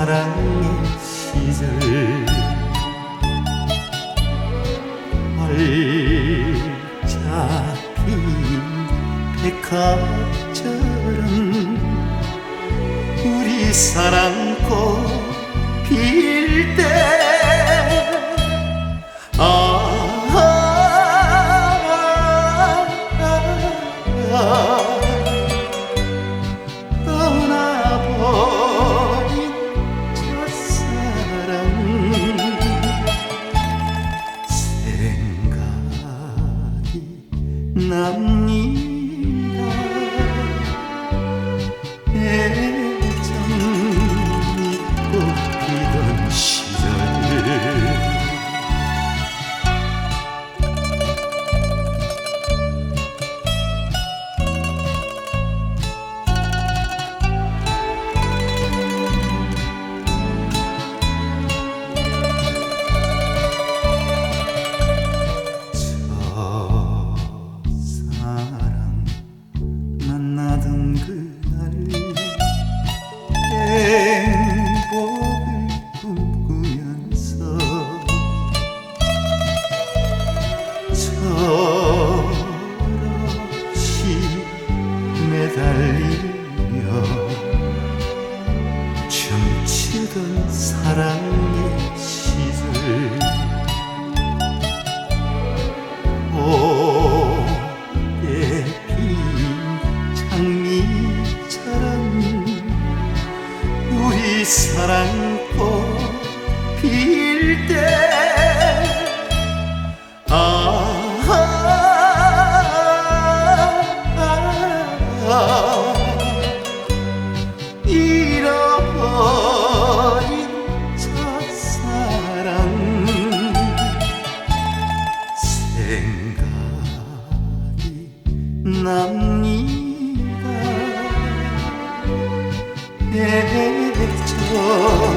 사랑의 시절 활짝 핀 백합처럼 우리 사랑꽃 필 때 떠나버린 첫사랑 생각이 납니다. 애정이 꽃피던 시절 만나던 그날 행복을 꿈꾸면서 저렇이 매달리며 춤추던 사랑의 시절 우리 사랑꽃 필 때 잃어버린 첫사랑 생각이 납니다. 애정